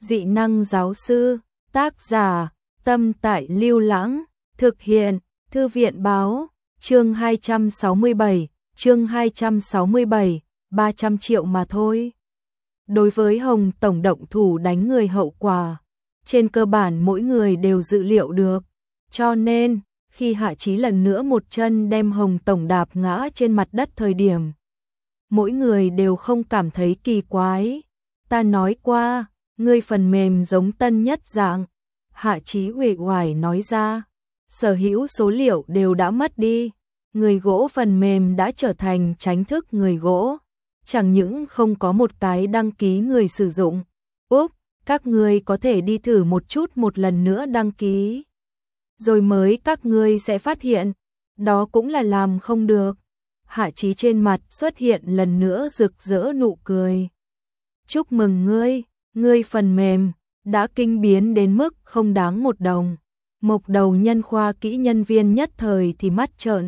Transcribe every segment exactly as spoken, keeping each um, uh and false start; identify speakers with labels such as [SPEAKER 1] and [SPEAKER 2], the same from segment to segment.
[SPEAKER 1] Dị năng giáo sư, tác giả, Tâm Tại Lưu Lãng, thực hiện, Thư viện báo, chương hai trăm sáu mươi bảy, chương hai trăm sáu mươi bảy, ba trăm triệu mà thôi. Đối với Hồng Tổng động thủ đánh người hậu quả, trên cơ bản mỗi người đều dự liệu được, cho nên, khi Hạ Chí lần nữa một chân đem Hồng Tổng đạp ngã trên mặt đất thời điểm, mỗi người đều không cảm thấy kỳ quái. Ta nói qua, ngươi phần mềm giống tân nhất dạng, Hạ Chí uể oải nói ra, sở hữu số liệu đều đã mất đi, người gỗ phần mềm đã trở thành tránh thức người gỗ, chẳng những không có một cái đăng ký người sử dụng. Úp, các ngươi có thể đi thử một chút một lần nữa đăng ký, rồi mới các ngươi sẽ phát hiện, đó cũng là làm không được. Hạ Chí trên mặt xuất hiện lần nữa rực rỡ nụ cười. Chúc mừng ngươi, ngươi phần mềm đã kinh biến đến mức không đáng một đồng. Mộc đầu nhân khoa kỹ nhân viên nhất thời thì mắt trợn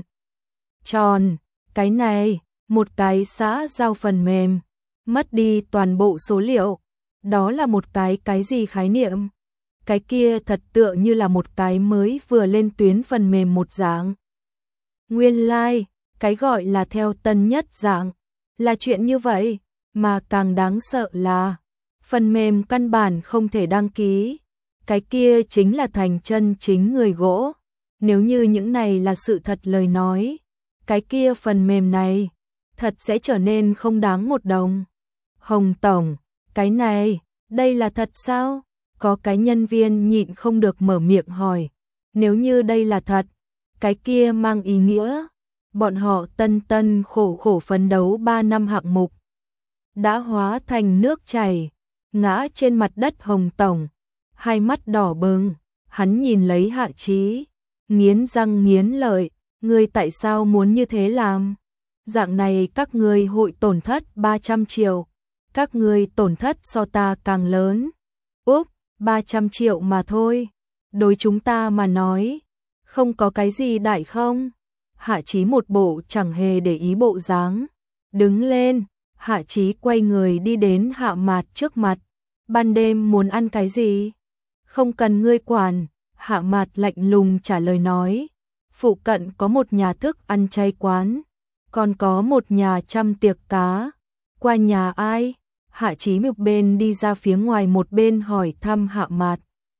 [SPEAKER 1] tròn, cái này, một cái xã giao phần mềm, mất đi toàn bộ số liệu, đó là một cái cái gì khái niệm? Cái kia thật tựa như là một cái mới vừa lên tuyến phần mềm một dạng. Nguyên lai, like, cái gọi là theo tân nhất dạng, là chuyện như vậy, mà càng đáng sợ là, phần mềm căn bản không thể đăng ký, cái kia chính là thành chân chính người gỗ. Nếu như những này là sự thật lời nói, cái kia phần mềm này, thật sẽ trở nên không đáng một đồng. Hồng Tổng, cái này, đây là thật sao? Có cái nhân viên nhịn không được mở miệng hỏi, nếu như đây là thật, cái kia mang ý nghĩa, bọn họ tân tân khổ khổ phấn đấu ba năm hạng mục, đã hóa thành nước chảy, ngã trên mặt đất. Hồng Tổng, hai mắt đỏ bừng, hắn nhìn lấy Hạ Chí, nghiến răng nghiến lợi, ngươi tại sao muốn như thế làm? Dạng này các ngươi hội tổn thất ba trăm triệu, các ngươi tổn thất so ta càng lớn. Úp, ba trăm triệu mà thôi, đối chúng ta mà nói, không có cái gì đại không? Hạ Chí một bộ chẳng hề để ý bộ dáng, đứng lên, Hạ Chí quay người đi đến Hạ Mạt trước mặt, ban đêm muốn ăn cái gì? Không cần ngươi quản, Hạ Mạt lạnh lùng trả lời nói, phụ cận có một nhà thức ăn chay quán, còn có một nhà trăm tiệc cá, qua nhà ai? Hạ Chí một bên đi ra phía ngoài một bên hỏi thăm Hạ Mạt.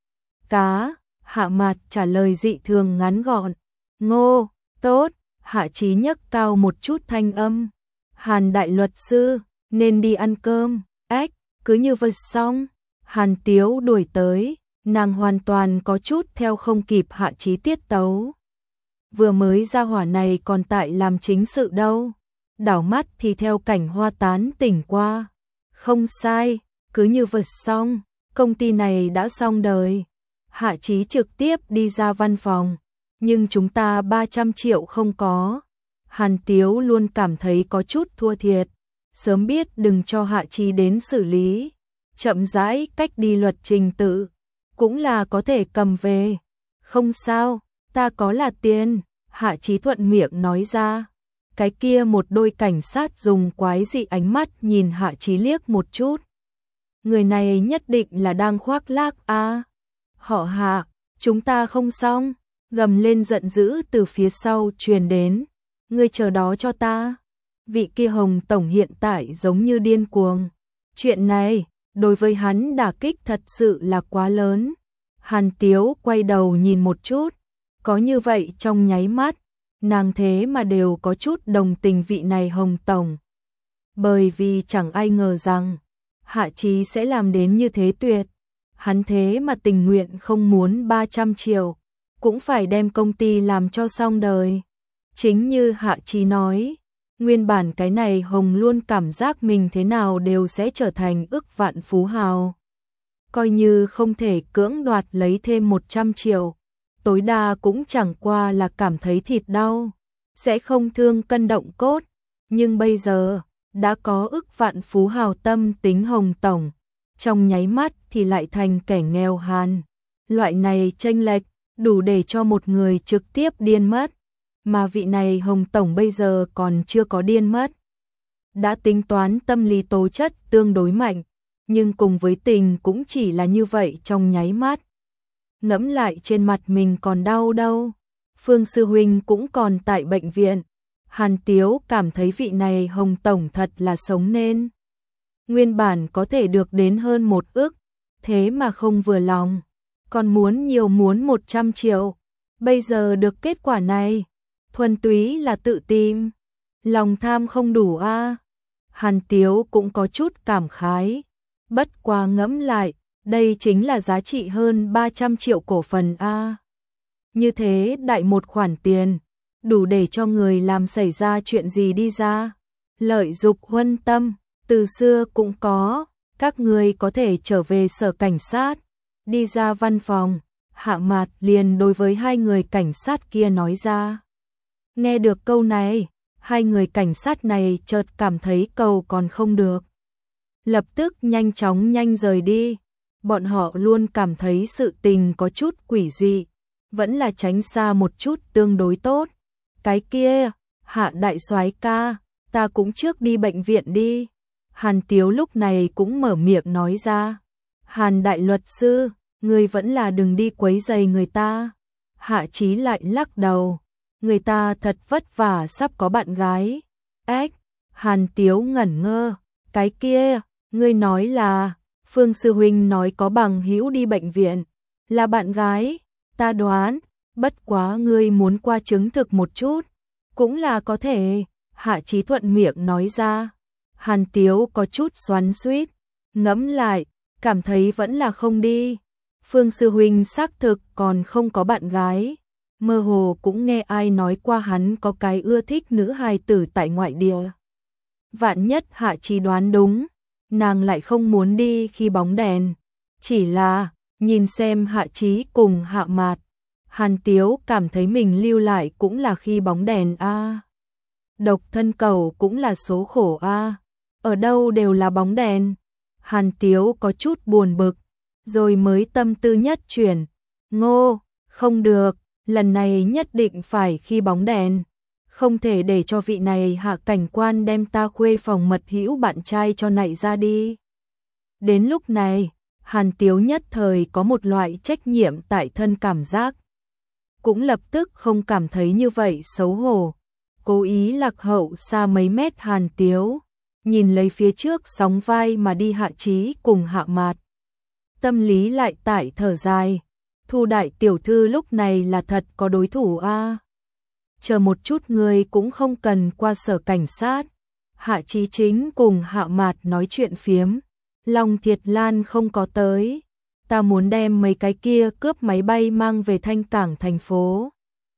[SPEAKER 1] Cá, Hạ Mạt trả lời dị thường ngắn gọn. Ngô, tốt, Hạ Chí nhấc cao một chút thanh âm. Hàn đại luật sư, nên đi ăn cơm, ếch, cứ như vậy xong. Hàn Tiếu đuổi tới, nàng hoàn toàn có chút theo không kịp Hạ Chí tiết tấu. Vừa mới ra hỏa này còn tại làm chính sự đâu, đảo mắt thì theo cảnh hoa tán tỉnh qua. Không sai, cứ như vậy xong, công ty này đã xong đời. Hạ Chí trực tiếp đi ra văn phòng, nhưng chúng ta ba trăm triệu không có. Hàn Tiếu luôn cảm thấy có chút thua thiệt, sớm biết đừng cho Hạ Chí đến xử lý, chậm rãi cách đi luật trình tự, cũng là có thể cầm về. Không sao, ta có là tiền, Hạ Chí thuận miệng nói ra. Cái kia một đôi cảnh sát dùng quái dị ánh mắt nhìn Hạ Chí liếc một chút. Người này nhất định là đang khoác lác a. À. Họ Hạ, chúng ta không xong, gầm lên giận dữ từ phía sau truyền đến. Ngươi chờ đó cho ta. Vị kia Hồng Tổng hiện tại giống như điên cuồng. Chuyện này, đối với hắn đả kích thật sự là quá lớn. Hàn Tiếu quay đầu nhìn một chút, có như vậy trong nháy mắt, nàng thế mà đều có chút đồng tình vị này Hồng Tổng. Bởi vì chẳng ai ngờ rằng, Hạ Chí sẽ làm đến như thế tuyệt. Hắn thế mà tình nguyện không muốn ba trăm triệu, cũng phải đem công ty làm cho xong đời. Chính như Hạ Chí nói, nguyên bản cái này Hồng luôn cảm giác mình thế nào đều sẽ trở thành ức vạn phú hào. Coi như không thể cưỡng đoạt lấy thêm một trăm triệu. Tối đa cũng chẳng qua là cảm thấy thịt đau, sẽ không thương cân động cốt, nhưng bây giờ, đã có ức vạn phú hào tâm tính Hồng Tổng, trong nháy mắt thì lại thành kẻ nghèo hàn. Loại này chênh lệch, đủ để cho một người trực tiếp điên mất, mà vị này Hồng Tổng bây giờ còn chưa có điên mất. Đã tính toán tâm lý tố chất tương đối mạnh, nhưng cùng với tình cũng chỉ là như vậy trong nháy mắt. Ngẫm lại trên mặt mình còn đau đâu. Phương sư huynh cũng còn tại bệnh viện. Hàn Tiếu cảm thấy vị này Hồng tổng thật là sống nên. Nguyên bản có thể được đến hơn một ức, thế mà không vừa lòng, còn muốn nhiều muốn một trăm triệu. Bây giờ được kết quả này, thuần túy là tự tìm, lòng tham không đủ a. À. Hàn Tiếu cũng có chút cảm khái, bất quá ngẫm lại, đây chính là giá trị hơn ba trăm triệu cổ phần a. À. Như thế đại một khoản tiền, đủ để cho người làm xảy ra chuyện gì đi ra. Lợi dục huân tâm, từ xưa cũng có, các người có thể trở về sở cảnh sát, đi ra văn phòng. Hạ Mạt liền đối với hai người cảnh sát kia nói ra. Nghe được câu này, hai người cảnh sát này chợt cảm thấy cầu còn không được. Lập tức nhanh chóng nhanh rời đi. Bọn họ luôn cảm thấy sự tình có chút quỷ dị, vẫn là tránh xa một chút tương đối tốt. Cái kia, Hạ đại soái ca, ta cũng trước đi bệnh viện đi. Hàn Tiếu lúc này cũng mở miệng nói ra. Hàn đại luật sư, người vẫn là đừng đi quấy rầy người ta. Hạ Chí lại lắc đầu. Người ta thật vất vả sắp có bạn gái. Ếch, Hàn Tiếu ngẩn ngơ. Cái kia, ngươi nói là, Phương sư huynh nói có bằng hữu đi bệnh viện, là bạn gái, ta đoán, bất quá ngươi muốn qua chứng thực một chút, cũng là có thể. Hạ Chí thuận miệng nói ra. Hàn Tiếu có chút xoắn xuýt, ngẫm lại, cảm thấy vẫn là không đi. Phương sư huynh xác thực còn không có bạn gái, mơ hồ cũng nghe ai nói qua hắn có cái ưa thích nữ hài tử tại ngoại địa. Vạn nhất Hạ Chí đoán đúng, nàng lại không muốn đi khi bóng đèn. Chỉ là, nhìn xem Hạ Chí cùng Hạ Mạt, Hàn Tiếu cảm thấy mình lưu lại cũng là khi bóng đèn a. À. Độc thân cầu cũng là số khổ a. À. Ở đâu đều là bóng đèn. Hàn Tiếu có chút buồn bực, rồi mới tâm tư nhất chuyển. Ngô, không được, lần này nhất định phải khi bóng đèn. Không thể để cho vị này Hạ cảnh quan đem ta khuê phòng mật hữu bạn trai cho nảy ra đi. Đến lúc này, Hàn Tiếu nhất thời có một loại trách nhiệm tại thân cảm giác. Cũng lập tức không cảm thấy như vậy xấu hổ. Cố ý lạc hậu xa mấy mét Hàn Tiếu, nhìn lấy phía trước sóng vai mà đi Hạ Chí cùng Hạ Mạt. Tâm lý lại tại thở dài. Thu đại tiểu thư lúc này là thật có đối thủ a. À. Chờ một chút người cũng không cần qua sở cảnh sát. Hạ Chí chính cùng Hạ Mạt nói chuyện phiếm. Long Thiệt Lan không có tới. Ta muốn đem mấy cái kia cướp máy bay mang về Thanh Cảng thành phố.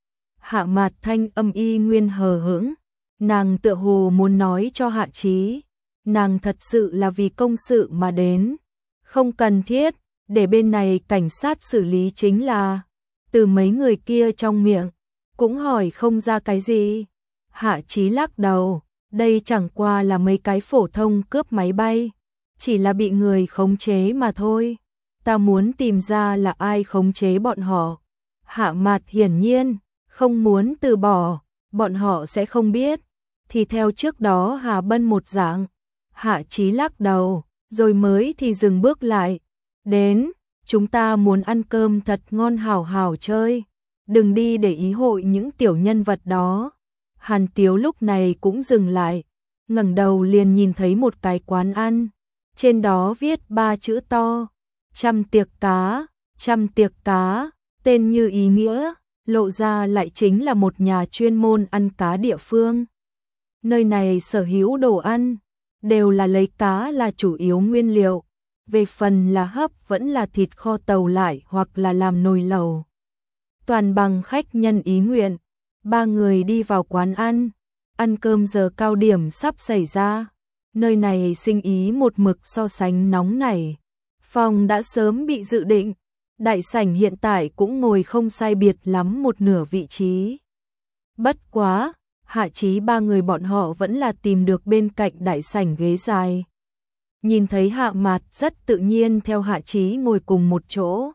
[SPEAKER 1] Hạ Mạt thanh âm y nguyên hờ hững. Nàng tựa hồ muốn nói cho Hạ Chí, nàng thật sự là vì công sự mà đến. Không cần thiết, để bên này cảnh sát xử lý chính là. Từ mấy người kia trong miệng, cũng hỏi không ra cái gì. Hạ Chí lắc đầu, đây chẳng qua là mấy cái phổ thông cướp máy bay. Chỉ là bị người khống chế mà thôi. Ta muốn tìm ra là ai khống chế bọn họ. Hạ Mạt hiển nhiên không muốn từ bỏ, bọn họ sẽ không biết. Thì theo trước đó Hà Bân một dạng. Hạ Chí lắc đầu, rồi mới thì dừng bước lại. Đến, chúng ta muốn ăn cơm thật ngon hảo hảo chơi. Đừng đi để ý hội những tiểu nhân vật đó. Hàn Tiếu lúc này cũng dừng lại, ngẩng đầu liền nhìn thấy một cái quán ăn. Trên đó viết ba chữ to, trăm tiệc cá, trăm tiệc cá, tên như ý nghĩa, lộ ra lại chính là một nhà chuyên môn ăn cá địa phương. Nơi này sở hữu đồ ăn, đều là lấy cá là chủ yếu nguyên liệu, về phần là hấp vẫn là thịt kho tàu lại hoặc là làm nồi lẩu. Toàn bằng khách nhân ý nguyện, ba người đi vào quán ăn, ăn cơm giờ cao điểm sắp xảy ra. Nơi này sinh ý một mực so sánh nóng nảy. Phòng đã sớm bị dự định, đại sảnh hiện tại cũng ngồi không sai biệt lắm một nửa vị trí. Bất quá, Hạ Chí ba người bọn họ vẫn là tìm được bên cạnh đại sảnh ghế dài. Nhìn thấy Hạ Mạt rất tự nhiên theo Hạ Chí ngồi cùng một chỗ.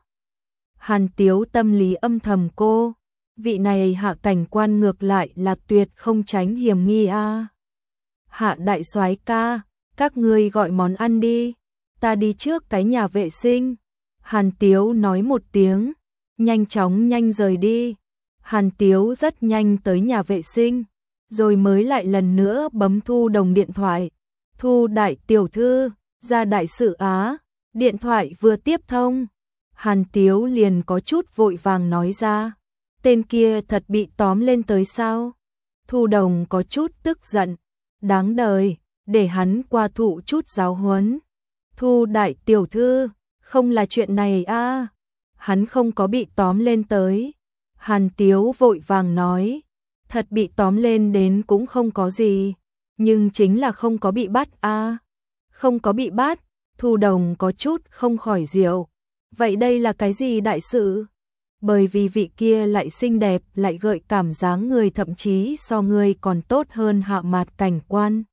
[SPEAKER 1] Hàn Tiếu tâm lý âm thầm cô, vị này Hạ cảnh quan ngược lại là tuyệt không tránh hiểm nghi a. À. Hạ đại soái ca, các ngươi gọi món ăn đi. ta đi trước cái nhà vệ sinh. Hàn Tiếu nói một tiếng, nhanh chóng nhanh rời đi. Hàn Tiếu rất nhanh tới nhà vệ sinh, rồi mới lại lần nữa bấm Thu Đồng điện thoại. Thu đại tiểu thư, ra đại sự á. Điện thoại vừa tiếp thông, Hàn Tiếu liền có chút vội vàng nói ra. Tên kia thật bị tóm lên tới sao? Thu Đồng có chút tức giận. Đáng đời, để hắn qua thụ chút giáo huấn. Thu đại tiểu thư, không là chuyện này a. Hắn không có bị tóm lên tới. Hàn Tiếu vội vàng nói. Thật bị tóm lên đến cũng không có gì, nhưng chính là không có bị bắt a. Không có bị bắt. Thu Đồng có chút không khỏi diệu. Vậy đây là cái gì đại sự? Bởi vì vị kia lại xinh đẹp, lại gợi cảm dáng người, thậm chí so người còn tốt hơn Hạ Mạt cảnh quan.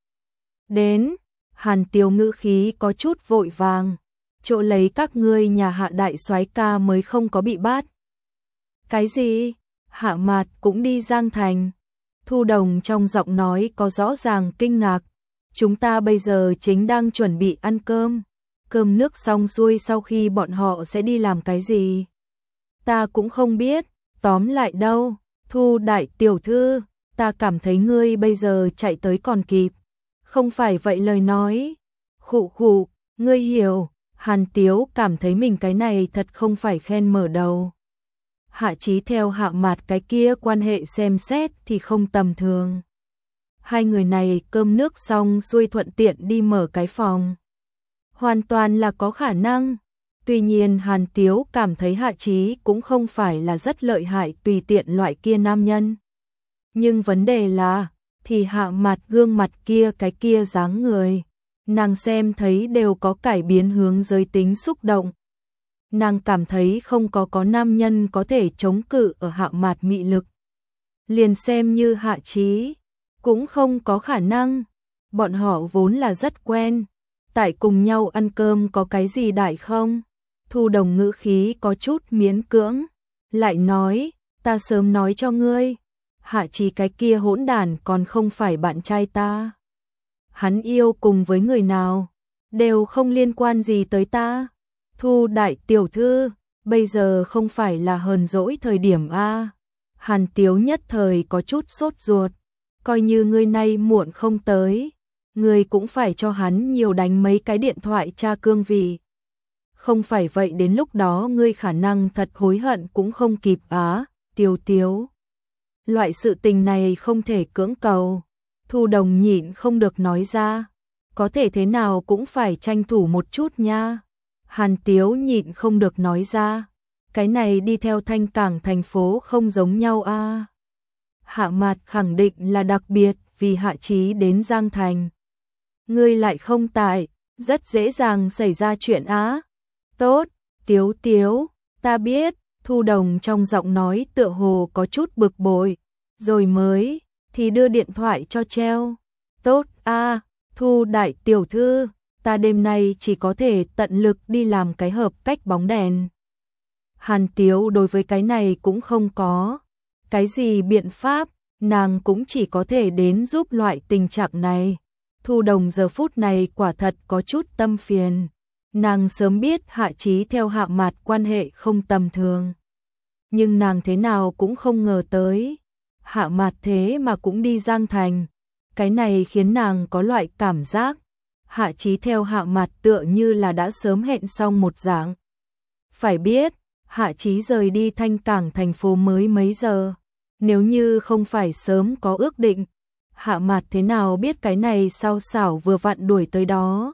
[SPEAKER 1] Đến, Hàn Tiếu ngữ khí có chút vội vàng. Chỗ lấy các ngươi nhà Hạ đại soái ca mới không có bị bắt. Cái gì? Hạ Mạt cũng đi Giang Thành. Thu Đồng trong giọng nói có rõ ràng kinh ngạc. Chúng ta bây giờ chính đang chuẩn bị ăn cơm. Cơm nước xong xuôi sau khi bọn họ sẽ đi làm cái gì? Ta cũng không biết, tóm lại đâu. Thu đại tiểu thư, ta cảm thấy ngươi bây giờ chạy tới còn kịp. Không phải vậy lời nói. Khụ khụ, ngươi hiểu. Hàn Tiếu cảm thấy mình cái này thật không phải khen mở đầu. Hạ Chí theo Hạ Mạt cái kia quan hệ xem xét thì không tầm thường. Hai người này cơm nước xong xuôi thuận tiện đi mở cái phòng. Hoàn toàn là có khả năng. Tuy nhiên Hàn Tiếu cảm thấy Hạ Chí cũng không phải là rất lợi hại tùy tiện loại kia nam nhân. Nhưng vấn đề là, thì Hạ Mạt gương mặt kia cái kia dáng người, nàng xem thấy đều có cải biến hướng giới tính xúc động. Nàng cảm thấy không có có nam nhân có thể chống cự ở Hạ Mạt mị lực. Liền xem như Hạ Chí, cũng không có khả năng. Bọn họ vốn là rất quen. Tại cùng nhau ăn cơm có cái gì đại không? Thu Đồng ngữ khí có chút miễn cưỡng. Lại nói, ta sớm nói cho ngươi. Hạ Chí cái kia hỗn đản còn không phải bạn trai ta. Hắn yêu cùng với người nào, đều không liên quan gì tới ta. Thu đại tiểu thư, bây giờ không phải là hờn dỗi thời điểm a. Hàn Tiếu nhất thời có chút sốt ruột. Coi như ngươi nay muộn không tới, ngươi cũng phải cho hắn nhiều đánh mấy cái điện thoại tra cương vị. Không phải vậy đến lúc đó ngươi khả năng thật hối hận cũng không kịp á. Tiếu Tiếu, loại sự tình này không thể cưỡng cầu. Thu Đồng nhịn không được nói ra. Có thể thế nào cũng phải tranh thủ một chút nha. Hàn Tiếu nhịn không được nói ra. Cái này đi theo Thanh Cảng thành phố không giống nhau a. Hạ Mạt khẳng định là đặc biệt vì Hạ Chí đến Giang Thành. Ngươi lại không tại, rất dễ dàng xảy ra chuyện á. Tốt, Tiếu Tiếu, ta biết. Thu Đồng trong giọng nói tựa hồ có chút bực bội. Rồi mới, thì đưa điện thoại cho treo. Tốt a, Thu đại tiểu thư, ta đêm nay chỉ có thể tận lực đi làm cái hợp cách bóng đèn. Hàn Tiếu đối với cái này cũng không có cái gì biện pháp, nàng cũng chỉ có thể đến giúp loại tình trạng này. Thu Đồng giờ phút này quả thật có chút tâm phiền. Nàng sớm biết Hạ Chí theo Hạ Mạt quan hệ không tầm thường. Nhưng nàng thế nào cũng không ngờ tới. Hạ Mạt thế mà cũng đi Giang Thành. Cái này khiến nàng có loại cảm giác. Hạ Chí theo Hạ Mạt tựa như là đã sớm hẹn xong một dạng. Phải biết, Hạ Chí rời đi Thanh Cảng thành phố mới mấy giờ. Nếu như không phải sớm có ước định, Hạ Mạt thế nào biết cái này sao xảo vừa vặn đuổi tới đó.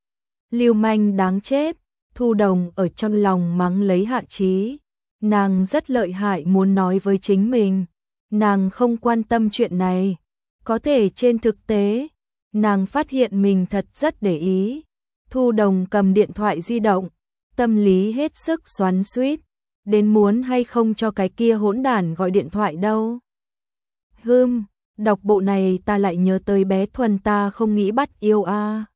[SPEAKER 1] Lưu manh đáng chết. Thu Đồng ở trong lòng mắng lấy Hạ Chí. Nàng rất lợi hại muốn nói với chính mình. Nàng không quan tâm chuyện này. Có thể trên thực tế, nàng phát hiện mình thật rất để ý. Thu Đồng cầm điện thoại di động, tâm lý hết sức xoắn xuýt. Đến muốn hay không cho cái kia hỗn đản gọi điện thoại đâu. Hừm, đọc bộ này ta lại nhớ tới bé Thuần ta không nghĩ bắt yêu a.